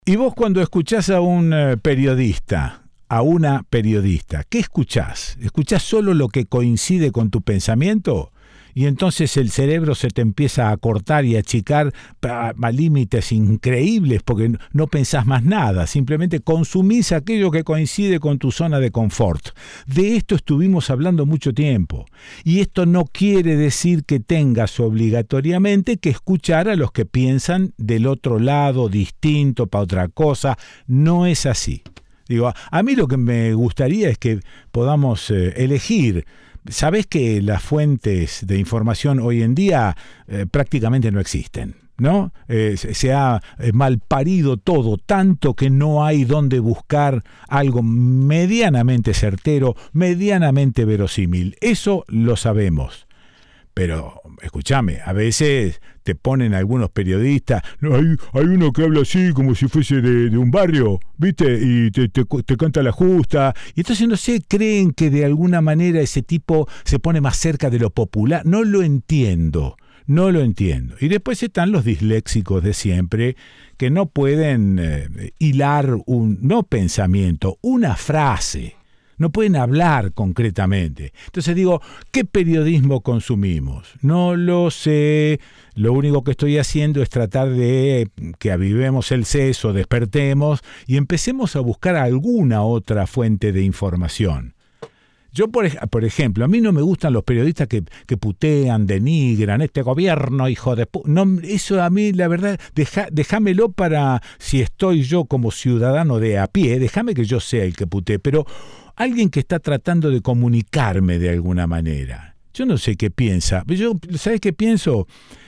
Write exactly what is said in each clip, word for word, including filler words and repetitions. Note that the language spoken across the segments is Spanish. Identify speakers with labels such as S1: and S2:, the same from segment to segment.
S1: Y vos cuando escuchás a un eh, periodista, a una periodista, ¿qué escuchás? ¿Escuchás solo lo que coincide con tu pensamiento? Y entonces el cerebro se te empieza a cortar y a achicar a, a límites increíbles porque no, no pensás más nada, simplemente consumís aquello que coincide con tu zona de confort. De esto estuvimos hablando mucho tiempo. Y esto no quiere decir que tengas obligatoriamente que escuchar a los que piensan del otro lado, distinto, para otra cosa. No es así. Digo, a mí lo que me gustaría es que podamos eh, elegir. Sabés que las fuentes de información hoy en día eh, prácticamente no existen, ¿no? Eh, se, se ha eh, malparido todo, tanto que no hay dónde buscar algo medianamente certero, medianamente verosímil. Eso lo sabemos. Pero, escúchame, a veces te ponen algunos periodistas, no, hay, hay uno que habla así como si fuese de, de un barrio, ¿viste? Y te, te, te canta la justa. Y entonces, no sé, creen que de alguna manera ese tipo se pone más cerca de lo popular. No lo entiendo, no lo entiendo. Y después están los disléxicos de siempre que no pueden eh, hilar un, no pensamiento, una frase. No pueden hablar concretamente. Entonces digo, ¿qué periodismo consumimos? No lo sé. Lo único que estoy haciendo es tratar de que avivemos el seso, despertemos y empecemos a buscar alguna otra fuente de información. Yo, por, por ejemplo, a mí no me gustan los periodistas que, que putean, denigran, este gobierno, hijo de pu... No, eso a mí, la verdad, deja, déjamelo para, si estoy yo como ciudadano de a pie, déjame que yo sea el que putee, pero alguien que está tratando de comunicarme de alguna manera. Yo no sé qué piensa. Yo, ¿sabes qué pienso?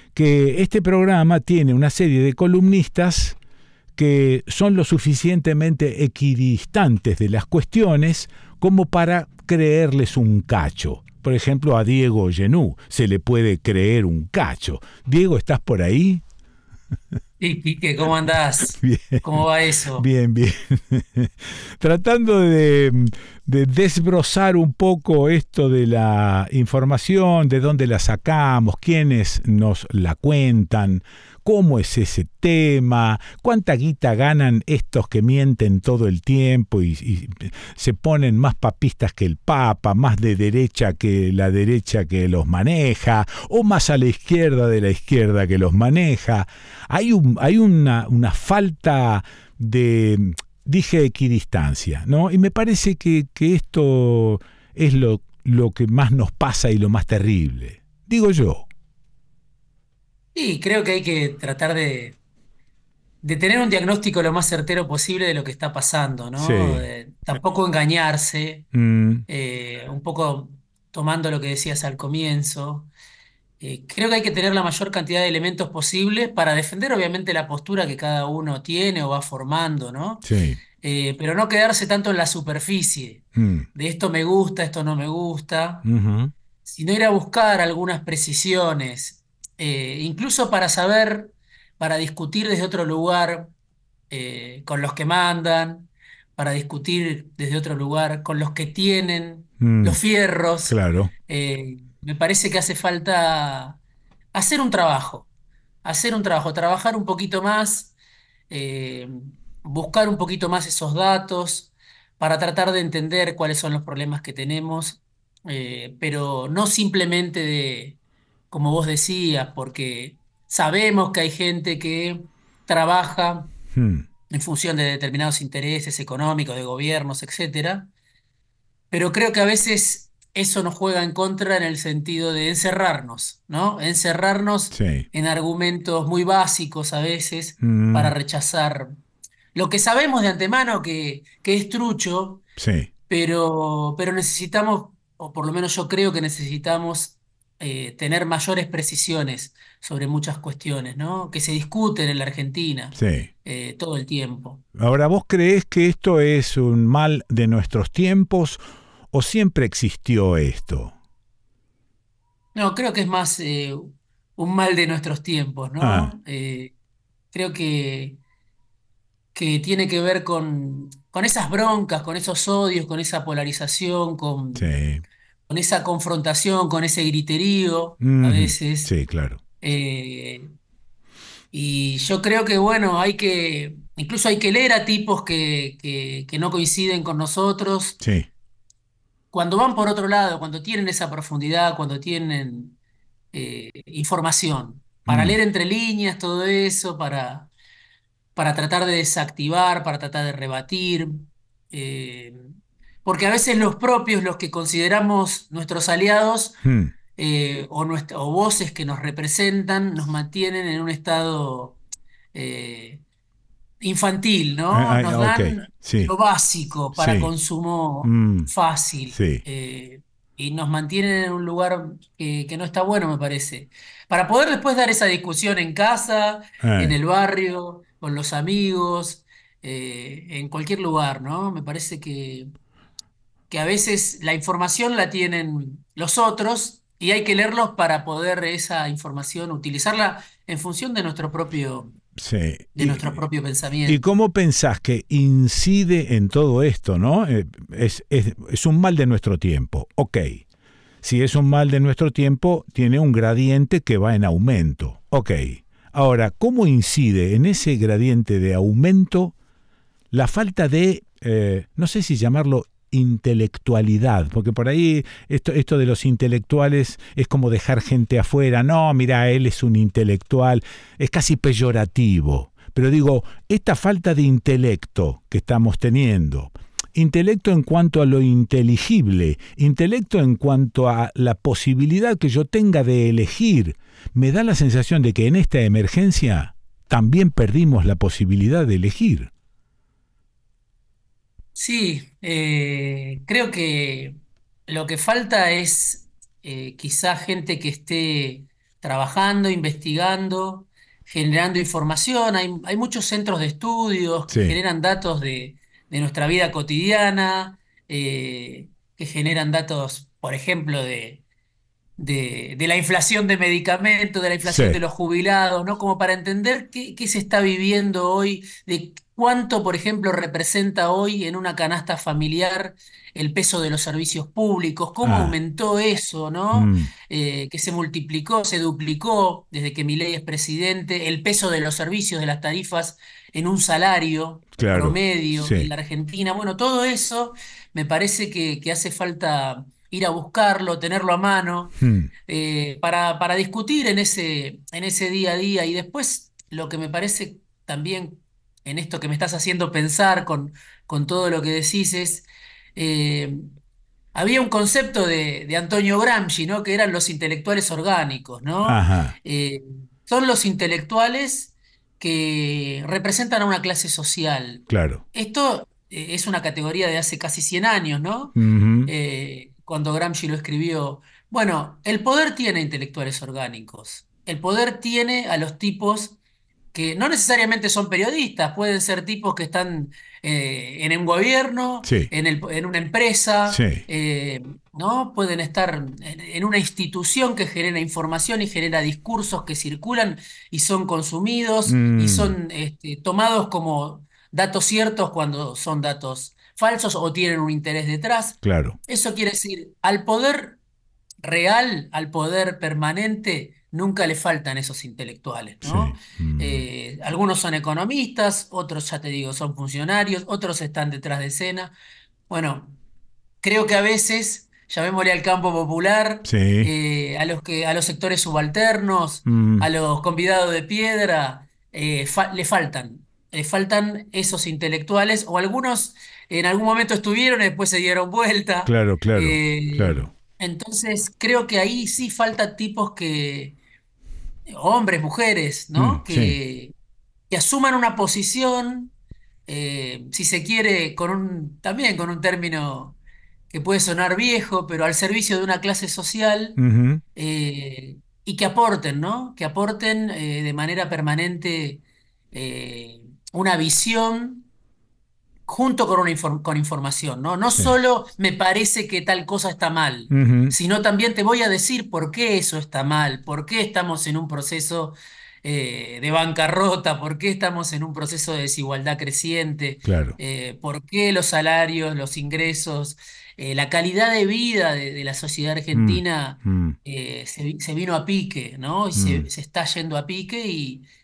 S1: Que este programa tiene una serie de columnistas que son lo suficientemente equidistantes de las cuestiones como para creerles un cacho. Por ejemplo, a Diego Genú se le puede creer un cacho. Diego, ¿estás por ahí?
S2: Sí, Quique, ¿cómo andás?
S1: Bien,
S2: ¿Cómo va eso?
S1: bien, bien. Tratando de, de desbrozar un poco esto de la información, de dónde la sacamos, quiénes nos la cuentan, cómo es ese tema, cuánta guita ganan estos que mienten todo el tiempo y, y se ponen más papistas que el Papa, más de derecha que la derecha que los maneja, o más a la izquierda de la izquierda que los maneja. Hay, un, hay una, una falta de, dije, equidistancia, ¿no? Y me parece que, que esto es lo, lo que más nos pasa y lo más terrible. Digo yo.
S2: Y creo que hay que tratar de, de tener un diagnóstico lo más certero posible de lo que está pasando, ¿no?
S1: Sí.
S2: Eh, tampoco engañarse,
S1: Mm,
S2: eh, un poco tomando lo que decías al comienzo. Eh, creo que hay que tener la mayor cantidad de elementos posibles para defender, obviamente, la postura que cada uno tiene o va formando, ¿no?
S1: sí.
S2: Eh, pero no quedarse tanto en la superficie,
S1: Mm,
S2: de esto me gusta, esto no me gusta.
S1: ujú,
S2: Sino ir a buscar algunas precisiones, eh, incluso para saber, para discutir desde otro lugar eh, con los que mandan, para discutir desde otro lugar con los que tienen
S1: mm,
S2: los fierros.
S1: claro.
S2: Eh, me parece que hace falta hacer un trabajo, hacer un trabajo, trabajar un poquito más, eh, buscar un poquito más esos datos para tratar de entender cuáles son los problemas que tenemos, eh, pero no simplemente de, como vos decías, porque sabemos que hay gente que trabaja
S1: Mm,
S2: en función de determinados intereses económicos, de gobiernos, etcétera, pero creo que a veces eso nos juega en contra en el sentido de encerrarnos, ¿no? Encerrarnos
S1: sí.
S2: en argumentos muy básicos a veces para
S1: Mm,
S2: rechazar lo que sabemos de antemano que, que es trucho,
S1: sí.
S2: pero, pero necesitamos, o por lo menos yo creo que necesitamos eh, tener mayores precisiones sobre muchas cuestiones, ¿no? Que se discuten en la Argentina
S1: Sí.
S2: eh, todo el tiempo.
S1: Ahora, ¿vos creés que esto es un mal de nuestros tiempos o siempre existió esto?
S2: No, creo que es más eh, un mal de nuestros tiempos,
S1: Ah,
S2: ¿no? Eh, creo que, que tiene que ver con, con esas broncas, con esos odios, con esa polarización, con,
S1: sí.
S2: con esa confrontación, con ese griterío a
S1: Ujú,
S2: veces.
S1: sí, claro.
S2: Eh, y yo creo que, bueno, hay que incluso hay que leer a tipos que, que, que no coinciden con nosotros.
S1: Sí.
S2: Cuando van por otro lado, cuando tienen esa profundidad, cuando tienen eh, información, para
S1: Mm,
S2: leer entre líneas todo eso, para, para tratar de desactivar, para tratar de rebatir. eh, Porque a veces los propios, los que consideramos nuestros aliados,
S1: mm.
S2: eh, o, nuestra- o voces que nos representan, nos mantienen en un estado eh, infantil, ¿no?
S1: Ah,
S2: Nos
S1: ah, ok,
S2: dan
S1: sí,
S2: lo básico para
S1: sí.
S2: consumo
S1: Mm,
S2: fácil,
S1: sí.
S2: eh, y nos mantienen en un lugar que, que no está bueno, me parece. Para poder después dar esa discusión en casa, en
S1: Ah,
S2: el barrio, con los amigos, eh, en cualquier lugar, ¿no? Me parece que, que a veces la información la tienen los otros y hay que leerlos para poder esa información utilizarla en función de nuestro propio,
S1: sí.
S2: de nuestro
S1: ¿Y,
S2: propio
S1: y
S2: pensamiento.
S1: cómo pensás que incide en todo esto, no? Eh, es, es, es un mal de nuestro tiempo. Ok. Si es un mal de nuestro tiempo, tiene un gradiente que va en aumento. Ok. Ahora, ¿cómo incide en ese gradiente de aumento la falta de, eh, no sé si llamarlo intelectualidad, porque por ahí esto, esto de los intelectuales es como dejar gente afuera, no, mira, él es un intelectual, es casi peyorativo, pero digo, esta falta de intelecto que estamos teniendo, intelecto en cuanto a lo inteligible, intelecto en cuanto a la posibilidad que yo tenga de elegir, me da la sensación de que en esta emergencia también perdimos la posibilidad de elegir.
S2: Sí, eh, creo que lo que falta es eh, quizá gente que esté trabajando, investigando, generando información. Hay, hay muchos centros de estudios que
S1: Sí.
S2: generan datos de, de nuestra vida cotidiana, eh, que generan datos, por ejemplo, de de, de la inflación de medicamentos, de la
S1: Sí.
S2: inflación de los jubilados, ¿no? Como para entender qué, qué se está viviendo hoy, de cuánto, por ejemplo, representa hoy en una canasta familiar el peso de los servicios públicos, cómo
S1: Ah.
S2: aumentó eso, ¿no?
S1: Mm,
S2: Eh, que se multiplicó, se duplicó desde que Milei es presidente, el peso de los servicios, de las tarifas en un salario
S1: claro.
S2: promedio en
S1: Sí.
S2: la Argentina. Bueno, todo eso me parece que, que hace falta ir a buscarlo, tenerlo a mano,
S1: Mm,
S2: eh, para, para discutir en ese, en ese día a día. Y después lo que me parece también en esto que me estás haciendo pensar con, con todo lo que decís es, eh, había un concepto de, de Antonio Gramsci, ¿no? Que eran los intelectuales orgánicos, ¿no?
S1: ajá.
S2: Eh, Son los intelectuales que representan a una clase social.
S1: Claro.
S2: Esto eh, es una categoría de hace casi cien años, ¿no?
S1: Ujú,
S2: Eh, cuando Gramsci lo escribió. Bueno, el poder tiene intelectuales orgánicos. El poder tiene a los tipos que no necesariamente son periodistas, pueden ser tipos que están eh, en un gobierno,
S1: sí.
S2: en el- en una empresa,
S1: Sí.
S2: eh, ¿no? Pueden estar en, en una institución que genera información y genera discursos que circulan y son consumidos y
S1: Mm,
S2: son este, tomados como datos ciertos cuando son datos falsos o tienen un interés detrás.
S1: claro.
S2: Eso quiere decir, al poder real, al poder permanente, nunca le faltan esos intelectuales, ¿no?
S1: Sí. Mm,
S2: Eh, algunos son economistas, otros, ya te digo, son funcionarios, otros están detrás de escena. Bueno, creo que a veces, llamémosle al campo popular,
S1: sí.
S2: eh, a los que, a los sectores subalternos,
S1: Mm,
S2: a los convidados de piedra, eh, fa- le faltan. Le faltan esos intelectuales, o algunos en algún momento estuvieron y después se dieron vuelta.
S1: claro, claro,
S2: Eh,
S1: claro.
S2: entonces, creo que ahí sí falta tipos que, hombres, mujeres,
S1: Mm,
S2: ¿no?
S1: sí.
S2: Que, que asuman una posición, eh, si se quiere, con un, también con un término que puede sonar viejo, pero al servicio de una clase social,
S1: Ujú,
S2: eh, y que aporten, ¿no? Que aporten eh, de manera permanente eh, una visión junto con, una inform- con información, ¿no? No
S1: sí.
S2: solo me parece que tal cosa está mal,
S1: Ujú,
S2: sino también te voy a decir por qué eso está mal, por qué estamos en un proceso eh, de bancarrota, por qué estamos en un proceso de desigualdad creciente,
S1: claro.
S2: eh, por qué los salarios, los ingresos, eh, la calidad de vida de, de la sociedad
S1: Mm,
S2: argentina
S1: mm,
S2: eh, se, vi- se vino a pique, ¿no? Y se,
S1: mm,
S2: se está yendo a pique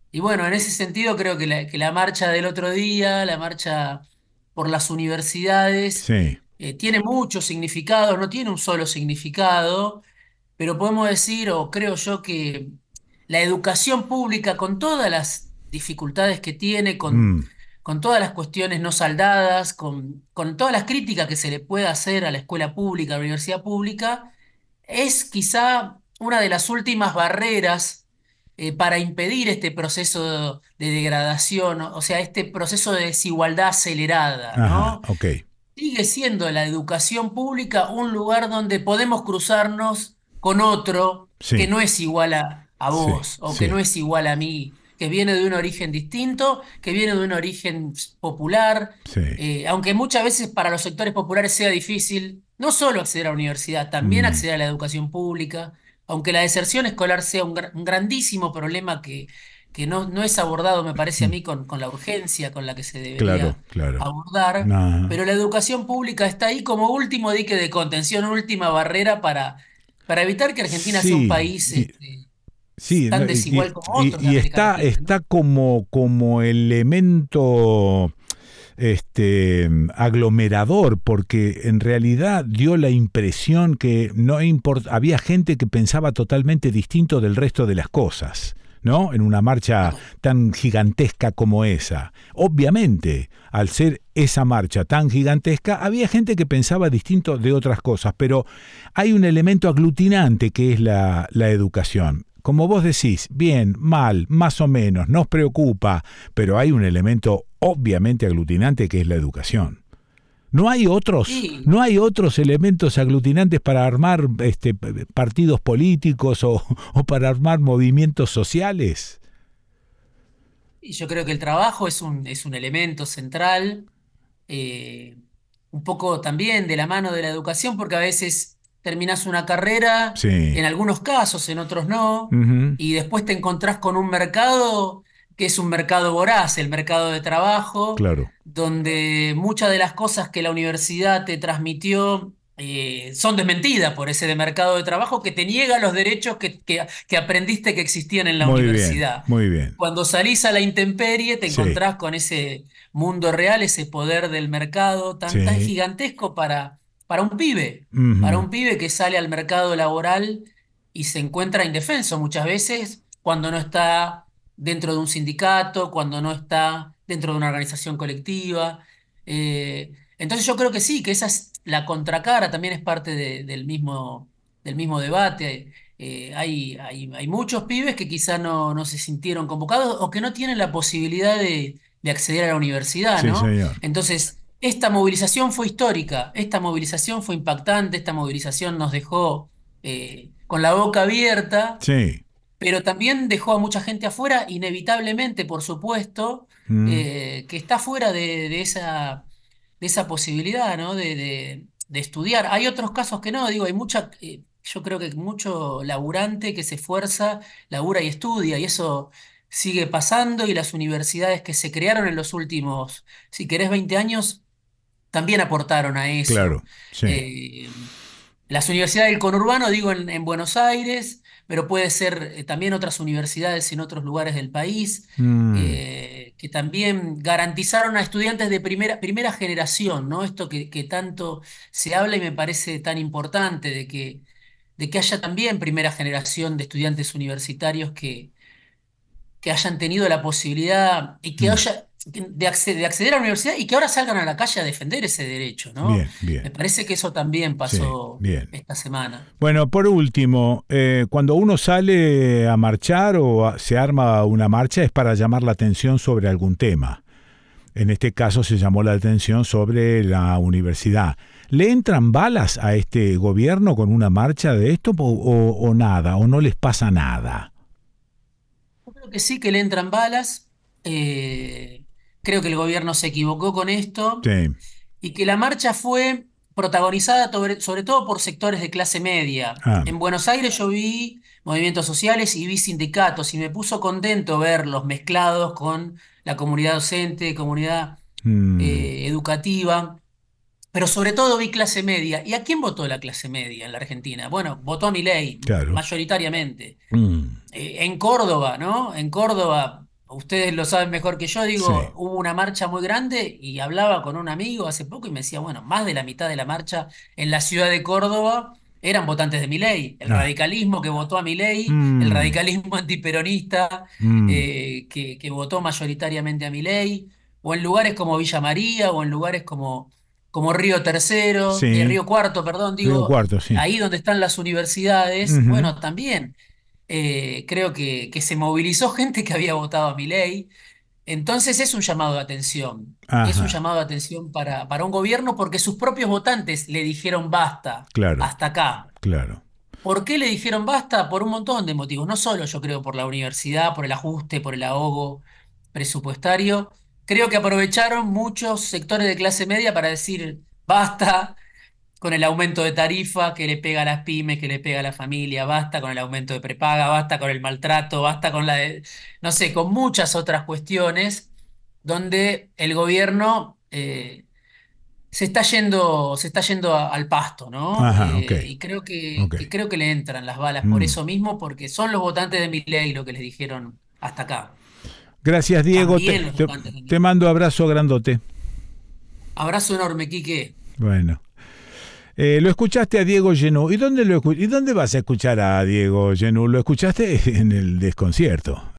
S2: Y bueno, en ese sentido creo que la, que la marcha del otro día, la marcha por las universidades,
S1: Sí.
S2: eh, tiene muchos significados, no tiene un solo significado, pero podemos decir, o creo yo, que la educación pública, con todas las dificultades que tiene, con,
S1: Mm,
S2: con todas las cuestiones no saldadas, con, con todas las críticas que se le puede hacer a la escuela pública, a la universidad pública, es quizá una de las últimas barreras eh, para impedir este proceso de degradación, o sea, este proceso de desigualdad acelerada,
S1: ajá,
S2: ¿no?
S1: ok.
S2: Sigue siendo la educación pública un lugar donde podemos cruzarnos con otro que
S1: Sí,
S2: no es igual a, a
S1: sí,
S2: vos o que no
S1: sí.
S2: es igual a mí, que viene de un origen distinto, que viene de un origen popular,
S1: Sí.
S2: eh, aunque muchas veces para los sectores populares sea difícil no solo acceder a la universidad, también
S1: Mm,
S2: acceder a la educación pública, aunque la deserción escolar sea un, gra- un grandísimo problema que, que no, no es abordado, me parece a
S1: mm,
S2: mí, con, con la urgencia con la que se
S1: claro,
S2: debería
S1: claro.
S2: abordar,
S1: Ajá.
S2: pero la educación pública está ahí como último dique de contención, última barrera para, para evitar que Argentina sea un
S1: Sí,
S2: país
S1: y-
S2: este,
S1: sí, no,
S2: tan
S1: y, y-
S2: desigual como otros de
S1: y
S2: América
S1: está,
S2: Latina, ¿no?
S1: está como, como elemento este aglomerador, porque en realidad dio la impresión que no import- había gente que pensaba totalmente distinto del resto de las cosas, ¿no? En una marcha tan gigantesca como esa. Obviamente, al ser esa marcha tan gigantesca, había gente que pensaba distinto de otras cosas, pero hay un elemento aglutinante que es la, la educación. Como vos decís, bien, mal, más o menos, nos preocupa, pero hay un elemento obviamente aglutinante que es la educación. No hay otros,
S2: Sí,
S1: no hay otros elementos aglutinantes para armar este, partidos políticos o, o para armar movimientos sociales.
S2: y yo creo que el trabajo es un, es un elemento central, eh, un poco también de la mano de la educación, porque a veces terminás una carrera,
S1: Sí,
S2: en algunos casos, en otros no,
S1: ujú,
S2: y después te encontrás con un mercado que es un mercado voraz, el mercado de trabajo,
S1: claro.
S2: donde muchas de las cosas que la universidad te transmitió eh, son desmentidas por ese de mercado de trabajo que te niega los derechos que, que que aprendiste que existían en la
S1: Muy bien,
S2: universidad.
S1: muy bien.
S2: Cuando salís a la intemperie te
S1: Sí,
S2: encontrás con ese mundo real, ese poder del mercado tan, tan
S1: sí.
S2: gigantesco para, para un pibe, para
S1: Ujú,
S2: un pibe que sale al mercado laboral y se encuentra indefenso muchas veces cuando no está dentro de un sindicato, cuando no está dentro de una organización colectiva. Eh, entonces yo creo que sí, que esa es la contracara, también es parte de- del mismo, del mismo debate. Eh, hay, hay, hay muchos pibes que quizá no, no se sintieron convocados o que no tienen la posibilidad de, de acceder a la universidad,
S1: sí,
S2: ¿no?
S1: señor.
S2: Entonces, esta movilización fue histórica, esta movilización fue impactante, esta movilización nos dejó eh, con la boca abierta,
S1: Sí.
S2: pero también dejó a mucha gente afuera, inevitablemente, por supuesto,
S1: Mm,
S2: eh, que está fuera de, de esa, de esa posibilidad, ¿no? De, de- de estudiar. Hay otros casos que no, digo, hay mucha, eh, yo creo que mucho laburante que se esfuerza, labura y estudia, y eso sigue pasando, y las universidades que se crearon en los últimos, si querés, veinte años, también aportaron a eso.
S1: claro, sí.
S2: Eh, las universidades del conurbano, digo, en, en Buenos Aires, pero puede ser eh, también otras universidades en otros lugares del país,
S1: Mm,
S2: eh, que también garantizaron a estudiantes de primera, primera generación, ¿no? Esto que, que tanto se habla y me parece tan importante, de que, de que haya también primera generación de estudiantes universitarios que que hayan tenido la posibilidad y que
S1: mm.
S2: haya de, acce- de acceder a la universidad y que ahora salgan a la calle a defender ese derecho, ¿no?
S1: Bien, bien.
S2: Me parece que eso también
S1: Sí,
S2: pasó
S1: bien.
S2: esta semana.
S1: Bueno, por último, eh, cuando uno sale a marchar o a- se arma una marcha es para llamar la atención sobre algún tema. En este caso se llamó la atención sobre la universidad. ¿Le entran balas a este gobierno con una marcha de esto o, o- o nada? ¿O no les pasa nada?
S2: Yo creo que sí que le entran balas. eh, creo que el gobierno se equivocó con esto
S1: Sí.
S2: y que la marcha fue protagonizada sobre, sobre todo por sectores de clase media.
S1: Ah,
S2: En Buenos Aires yo vi movimientos sociales y vi sindicatos y me puso contento verlos mezclados con la comunidad docente, comunidad
S1: mm,
S2: eh, educativa, pero sobre todo vi clase media. ¿Y a quién votó la clase media en la Argentina? Bueno, votó a Milei,
S1: claro.
S2: mayoritariamente.
S1: Mm,
S2: Eh, en Córdoba, ¿no? En Córdoba. ustedes lo saben mejor que yo,
S1: Sí.
S2: digo, hubo una marcha muy grande y hablaba con un amigo hace poco y me decía, bueno, más de la mitad de la marcha en la ciudad de Córdoba eran votantes de Milei, el
S1: Ah.
S2: radicalismo que votó a Milei, el
S1: Mm,
S2: radicalismo antiperonista
S1: mm,
S2: eh, que, que votó mayoritariamente a Milei, o en lugares como Villa María, o en lugares como, como Río Tercero, eh,
S1: sí.
S2: Río Cuarto, perdón,
S1: Río
S2: digo,
S1: Cuarto, sí.
S2: ahí donde están las universidades,
S1: Ujú.
S2: bueno, también eh, creo que, que se movilizó gente que había votado a Milei. Entonces es un llamado de atención. Es un
S1: Ajá,
S2: llamado de atención para, para un gobierno porque sus propios votantes le dijeron basta,
S1: claro,
S2: hasta acá.
S1: claro.
S2: ¿Por qué le dijeron basta? Por un montón de motivos. No solo yo creo por la universidad, por el ajuste, por el ahogo presupuestario. Creo que aprovecharon muchos sectores de clase media para decir basta con el aumento de tarifa que le pega a las pymes, que le pega a la familia, basta con el aumento de prepaga, basta con el maltrato, basta con la de, no sé, con muchas otras cuestiones donde el gobierno eh, se está yendo, se está yendo a- al pasto, ¿no?
S1: Ajá, ok,
S2: Eh, y creo que,
S1: ok.
S2: que creo que le entran las balas por
S1: Mm.
S2: eso mismo, porque son los votantes de Milei lo que les dijeron hasta acá.
S1: Gracias, Diego. Te,
S2: También los
S1: te,
S2: votantes de
S1: te
S2: Milei.
S1: mando abrazo grandote.
S2: Abrazo enorme, Quique.
S1: Bueno. Eh, lo escuchaste a Diego Genú. ¿Y dónde, lo escu- ¿Y dónde vas a escuchar a Diego Genú? Lo escuchaste en el desconcierto.